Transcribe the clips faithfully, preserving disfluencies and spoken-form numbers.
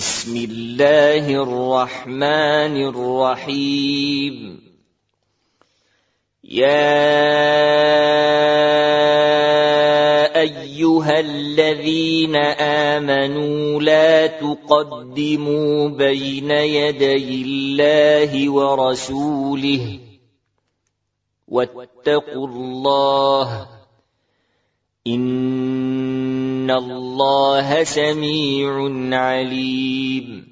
بسم الله الرحمن الرحيم يا أيها الذين آمنوا لا تقدموا بين يدي الله ورسوله واتقوا الله إن الله سميع عليم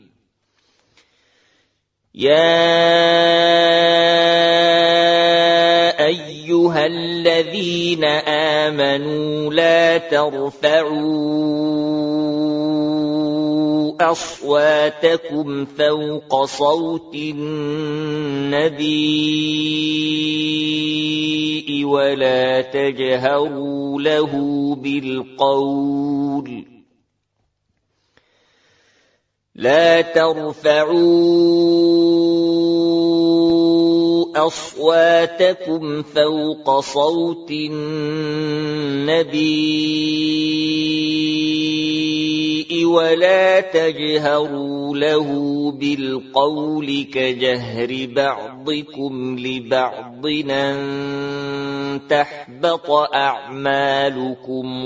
يا أيها الذين آمنوا لا ترفعوا أصواتكم فوق صوت النبي ولا تجهروا له بالقول لا ترفعوا أصواتكم فوق صوت النبي ولا تجهروا له بالقول كجهر بعضكم لبعض أن تحبط أعمالكم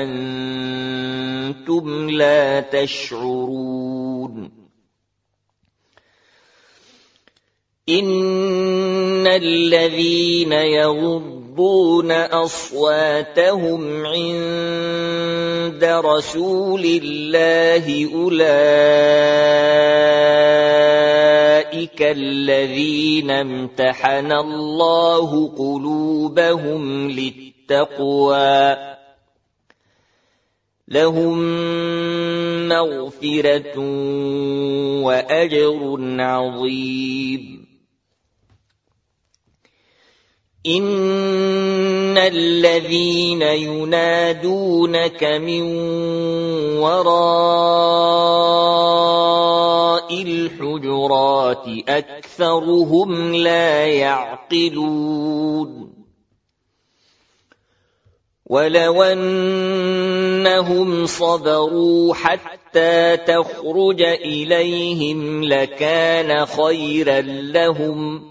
وأنتم لا تشعرون إن الذين يغضون أصواتهم عند رسول الله أولئك الذين امتحن الله قلوبهم للتقوى لهم مغفرة وأجر عظيم إن الذين ينادونك من وراء الحجرات أكثرهم لا يعقلون ولو أنهم صبروا حتى تخرج إليهم لكان خيرا لهم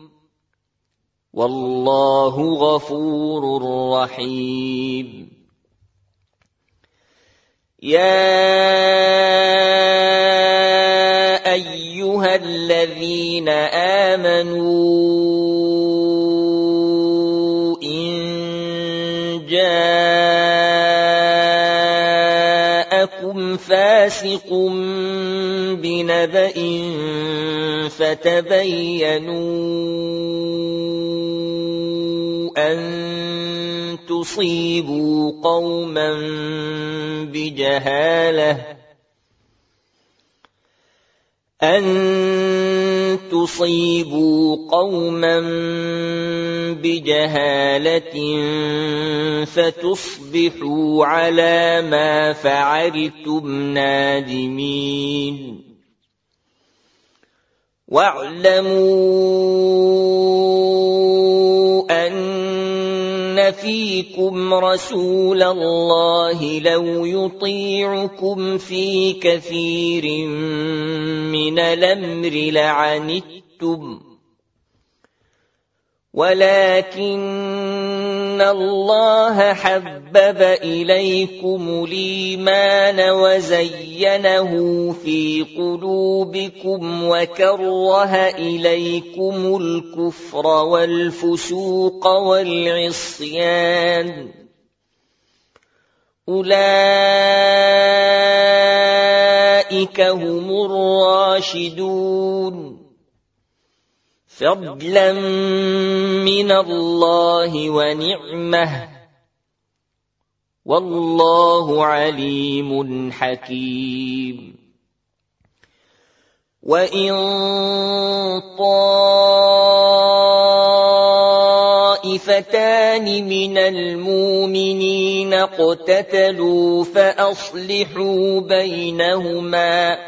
والله غفور رحيم يا أيها الذين آمنوا إن جاءكم فاسق بنبأ فتبينوا أن تصيبوا قوما بجهالة أن تصيبوا قوما بجهالة فتصبحوا على ما فعلتم نادمين واعلموا أن فيكم رسول الله لو يطيعكم في كثير من الأمر لعنتم ولكن الله حبب إليكم الإيمان وزينه في قلوبكم وكره إليكم الكفر والفسوق والعصيان أولئك هم الراشدون فضلا من الله ونعمه والله عليم حكيم وإن طائفتان من المؤمنين اقتتلوا فأصلحوا بينهما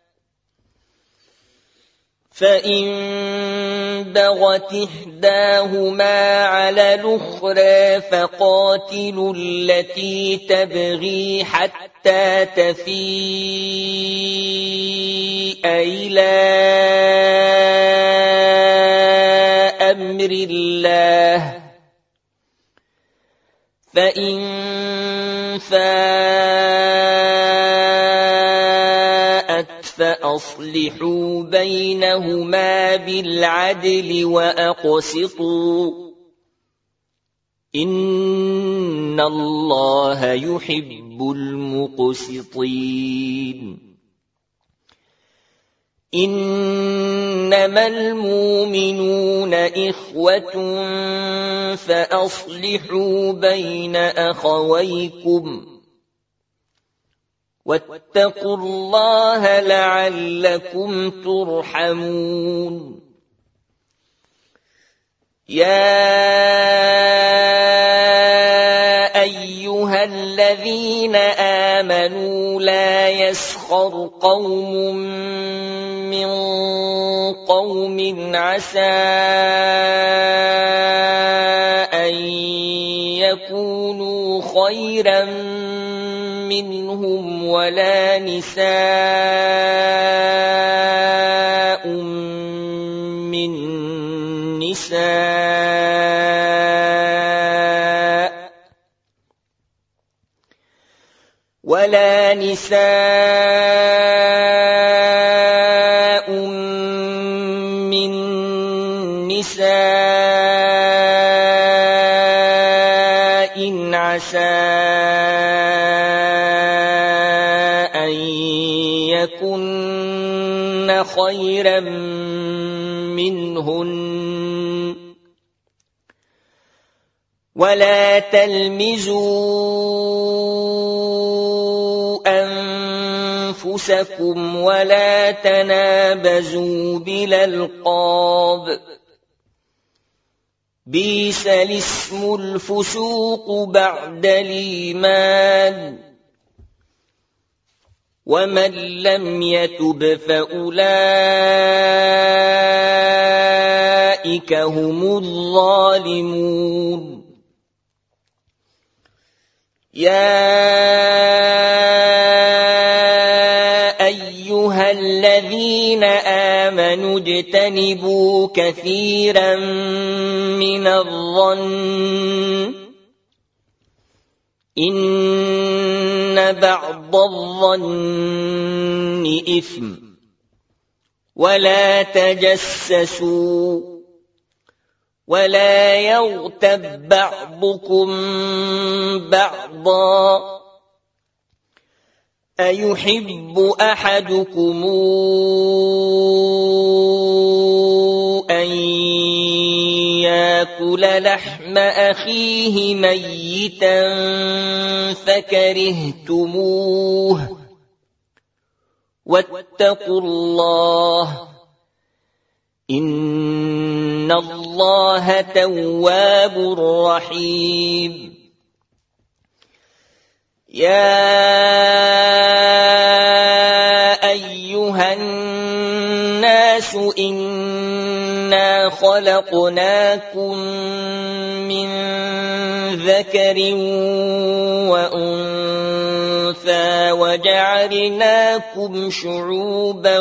فإن بغت إحداهما على الأخرى فقاتلوا التي تبغي حتى تفيء إلى أمر الله فإن فاءت فأصلحوا بينهما بالعدل وأقسطوا إن الله يحب المقسطين إنما المؤمنون إخوة فأصلحوا بين أخويكم واتقوا الله لعلكم ترحمون يا أيها الذين آمنوا لا يسخر قوم من قوم عسى أن يكونوا خيرا منهم ولا نساء من نساء ولا نساء من نساء عسى أن يكن خيرا منهن ولا تلمزوا أنفسكم ولا تنابزوا بالألقاب بئس الاسم الفسوق بعد الإيمان ومن لم يتب فأولئك هم الظالمون يا أيها الذين آمنوا اجتنبوا كثيرا من الظن إن بعض الظن إثم ولا تجسسوا ولا يغتب بعضكم بعضا أيحب أحدكم أن يأكل لحم أخيه ميتا فكرهتموه واتقوا الله إن الله تواب رحيم يا أيها الناس إنا خلقناكم من ذكر وأنثى وجعلناكم شعوبا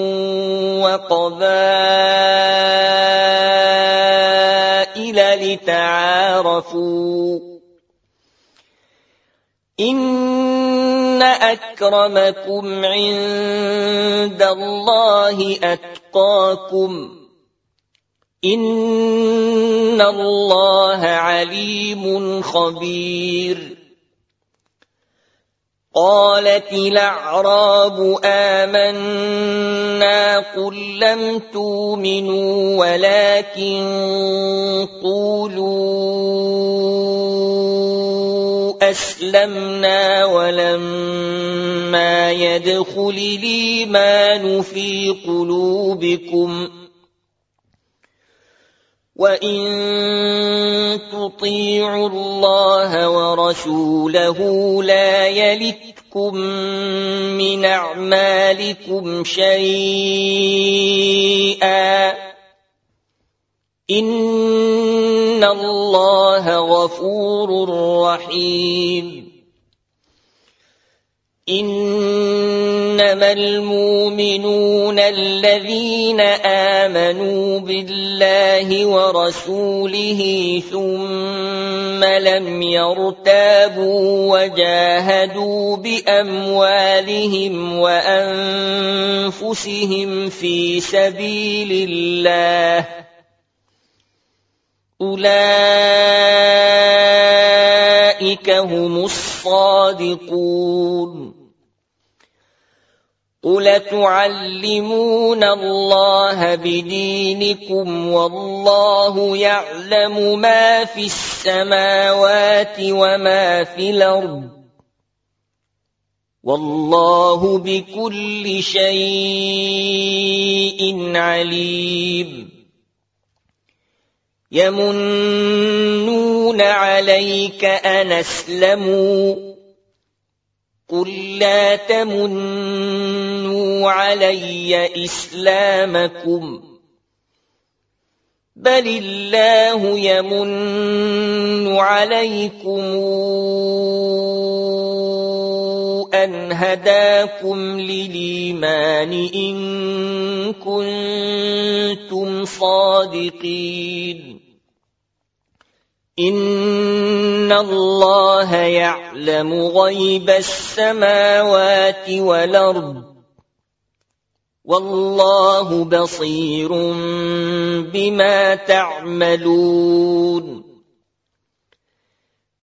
وقبائل لتعارفوا إن أكرمكم عند الله أتقاكم إن الله عليم خبير قالت الأعراب آمنا قل لم تؤمنوا ولكن قولوا أسلمنا ولما يدخل الإيمان في قلوبكم وإن تطيعوا الله ورسوله لا يلتكم من أعمالكم شيئا إن الله غفور رحيم إنما المؤمنون الذين آمنوا بالله ورسوله ثم لم يرتابوا وجاهدوا بأموالهم وأنفسهم في سبيل الله أولئك هم الصادقون. قل تعلمون الله بدينكم والله يعلم ما في السماوات وما في الأرض والله بكل شيء عليم. يمنون عليك أن أسلموا قل لا تمنوا علي إسلامكم بل الله يمن عليكم أن هداكم للإيمان إن كنتم صادقين. إن الله يعلم غيب السماوات والأرض والله بصير بما تعملون.